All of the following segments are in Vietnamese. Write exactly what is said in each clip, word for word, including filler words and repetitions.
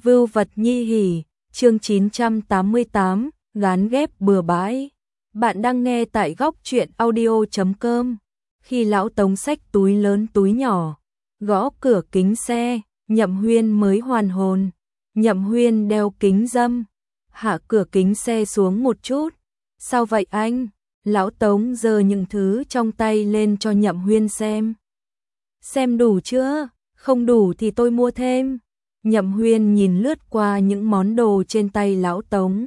Vưu vật nhi hỉ, chương chín trăm tám mươi tám, gán ghép bừa bãi. Bạn đang nghe tại góc truyện audio chấm com. Khi lão Tống xách túi lớn túi nhỏ, gõ cửa kính xe, Nhậm Huyên mới hoàn hồn. Nhậm Huyên đeo kính râm, hạ cửa kính xe xuống một chút. Sao vậy anh? Lão Tống giơ những thứ trong tay lên cho Nhậm Huyên xem. Xem đủ chưa? Không đủ thì tôi mua thêm. Nhậm Huyên nhìn lướt qua những món đồ trên tay lão Tống.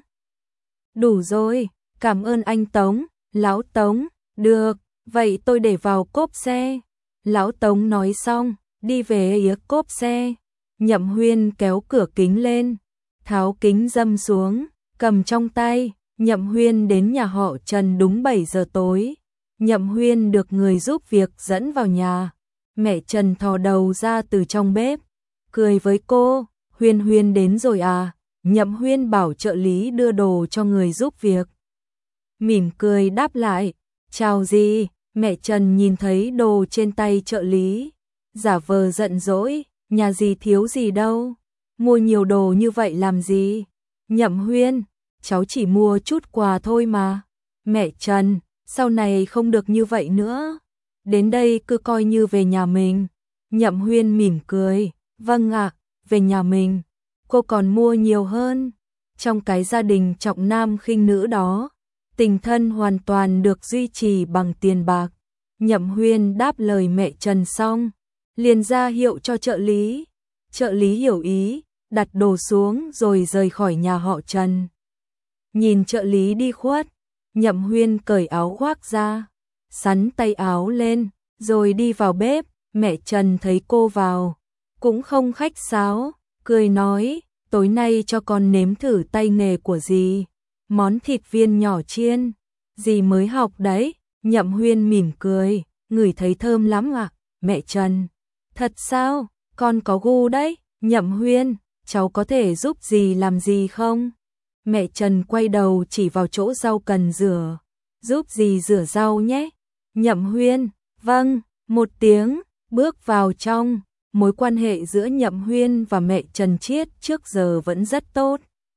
Đủ rồi, cảm ơn anh Tống. Lão Tống, được, vậy tôi để vào cốp xe. Lão Tống nói xong, đi về phía cốp xe. Nhậm Huyên kéo cửa kính lên, tháo kính râm xuống, cầm trong tay. Nhậm Huyên đến nhà họ Trần đúng bảy giờ tối. Nhậm Huyên được người giúp việc dẫn vào nhà. Mẹ Trần thò đầu ra từ trong bếp, cười với cô, Huyên Huyên đến rồi à? Nhậm Huyên bảo trợ lý đưa đồ cho người giúp việc. Mỉm cười đáp lại, chào gì? Mẹ Trần nhìn thấy đồ trên tay trợ lý, giả vờ giận dỗi, nhà gì thiếu gì đâu, mua nhiều đồ như vậy làm gì? Nhậm Huyên, cháu chỉ mua chút quà thôi mà. Mẹ Trần, sau này không được như vậy nữa. Đến đây cứ coi như về nhà mình. Nhậm Huyên mỉm cười, vâng ạ, về nhà mình. Cô còn mua nhiều hơn. Trong cái gia đình trọng nam khinh nữ đó, tình thân hoàn toàn được duy trì bằng tiền bạc. Nhậm Huyên đáp lời mẹ Trần xong, liền ra hiệu cho trợ lý. Trợ lý hiểu ý, đặt đồ xuống rồi rời khỏi nhà họ Trần. Nhìn trợ lý đi khuất, Nhậm Huyên cởi áo khoác ra, xắn tay áo lên, rồi đi vào bếp. Mẹ Trần thấy cô vào, cũng không khách sáo, cười nói, tối nay cho con nếm thử tay nghề của dì, món thịt viên nhỏ chiên, dì mới học đấy. Nhậm Huyên mỉm cười, ngửi thấy thơm lắm ạ. Mẹ Trần, thật sao, con có gu đấy. Nhậm Huyên, cháu có thể giúp dì làm gì không? Mẹ Trần quay đầu chỉ vào chỗ rau cần rửa, giúp dì rửa rau nhé. Nhậm Huyên, vâng, một tiếng, bước vào trong. Mối quan hệ giữa Nhậm Huyên và mẹ Trần Chiết trước giờ vẫn rất tốt,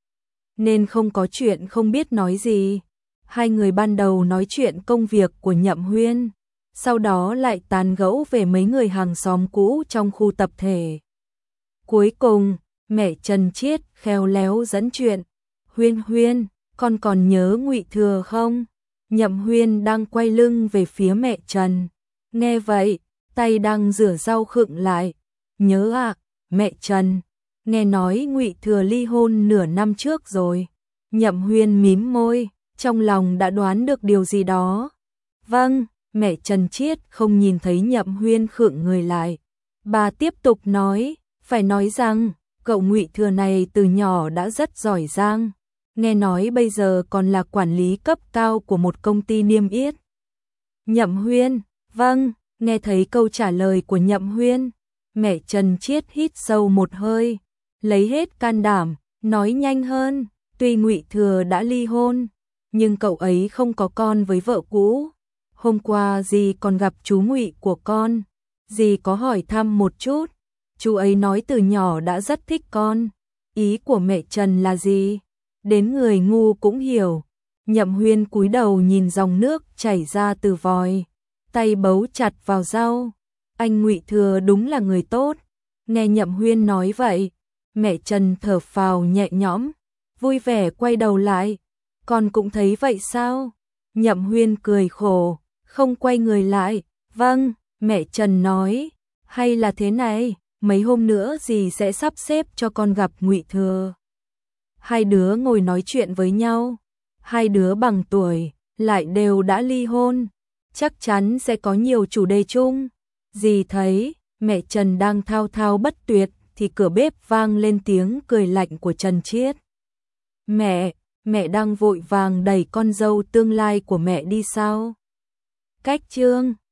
nên không có chuyện không biết nói gì. Hai người ban đầu nói chuyện công việc của Nhậm Huyên, sau đó lại tán gẫu về mấy người hàng xóm cũ trong khu tập thể. Cuối cùng, mẹ Trần Chiết khéo léo dẫn chuyện. Huyên Huyên, con còn nhớ Ngụy Thừa không? Nhậm Huyên đang quay lưng về phía mẹ Trần. Nghe vậy, tay đang rửa rau khựng lại. Nhớ à, mẹ Trần, nghe nói Ngụy Thừa ly hôn nửa năm trước rồi. Nhậm Huyên mím môi, trong lòng đã đoán được điều gì đó. Vâng, mẹ Trần Chiết không nhìn thấy Nhậm Huyên khựng người lại. Bà tiếp tục nói, phải nói rằng, cậu Ngụy Thừa này từ nhỏ đã rất giỏi giang. Nghe nói bây giờ còn là quản lý cấp cao của một công ty niêm yết. Nhậm Huyên, vâng, nghe thấy câu trả lời của Nhậm Huyên, mẹ Trần Chiết hít sâu một hơi, lấy hết can đảm, nói nhanh hơn, tuy Ngụy Thừa đã ly hôn, nhưng cậu ấy không có con với vợ cũ. Hôm qua dì còn gặp chú Ngụy của con, dì có hỏi thăm một chút, chú ấy nói từ nhỏ đã rất thích con. Ý của mẹ Trần là gì? Đến người ngu cũng hiểu. Nhậm Huyên cúi đầu nhìn dòng nước chảy ra từ vòi, tay bấu chặt vào rau. Anh Ngụy Thừa đúng là người tốt. Nghe Nhậm Huyên nói vậy, mẹ Trần thở phào nhẹ nhõm, vui vẻ quay đầu lại. Con cũng thấy vậy sao? Nhậm Huyên cười khổ, không quay người lại. Vâng, mẹ Trần nói, hay là thế này, mấy hôm nữa dì sẽ sắp xếp cho con gặp Ngụy Thừa. Hai đứa ngồi nói chuyện với nhau, hai đứa bằng tuổi, lại đều đã ly hôn, chắc chắn sẽ có nhiều chủ đề chung. Dì thấy mẹ Trần đang thao thao bất tuyệt thì cửa bếp vang lên tiếng cười lạnh của Trần Chiết. Mẹ, mẹ đang vội vàng đẩy con dâu tương lai của mẹ đi sao? Cách chương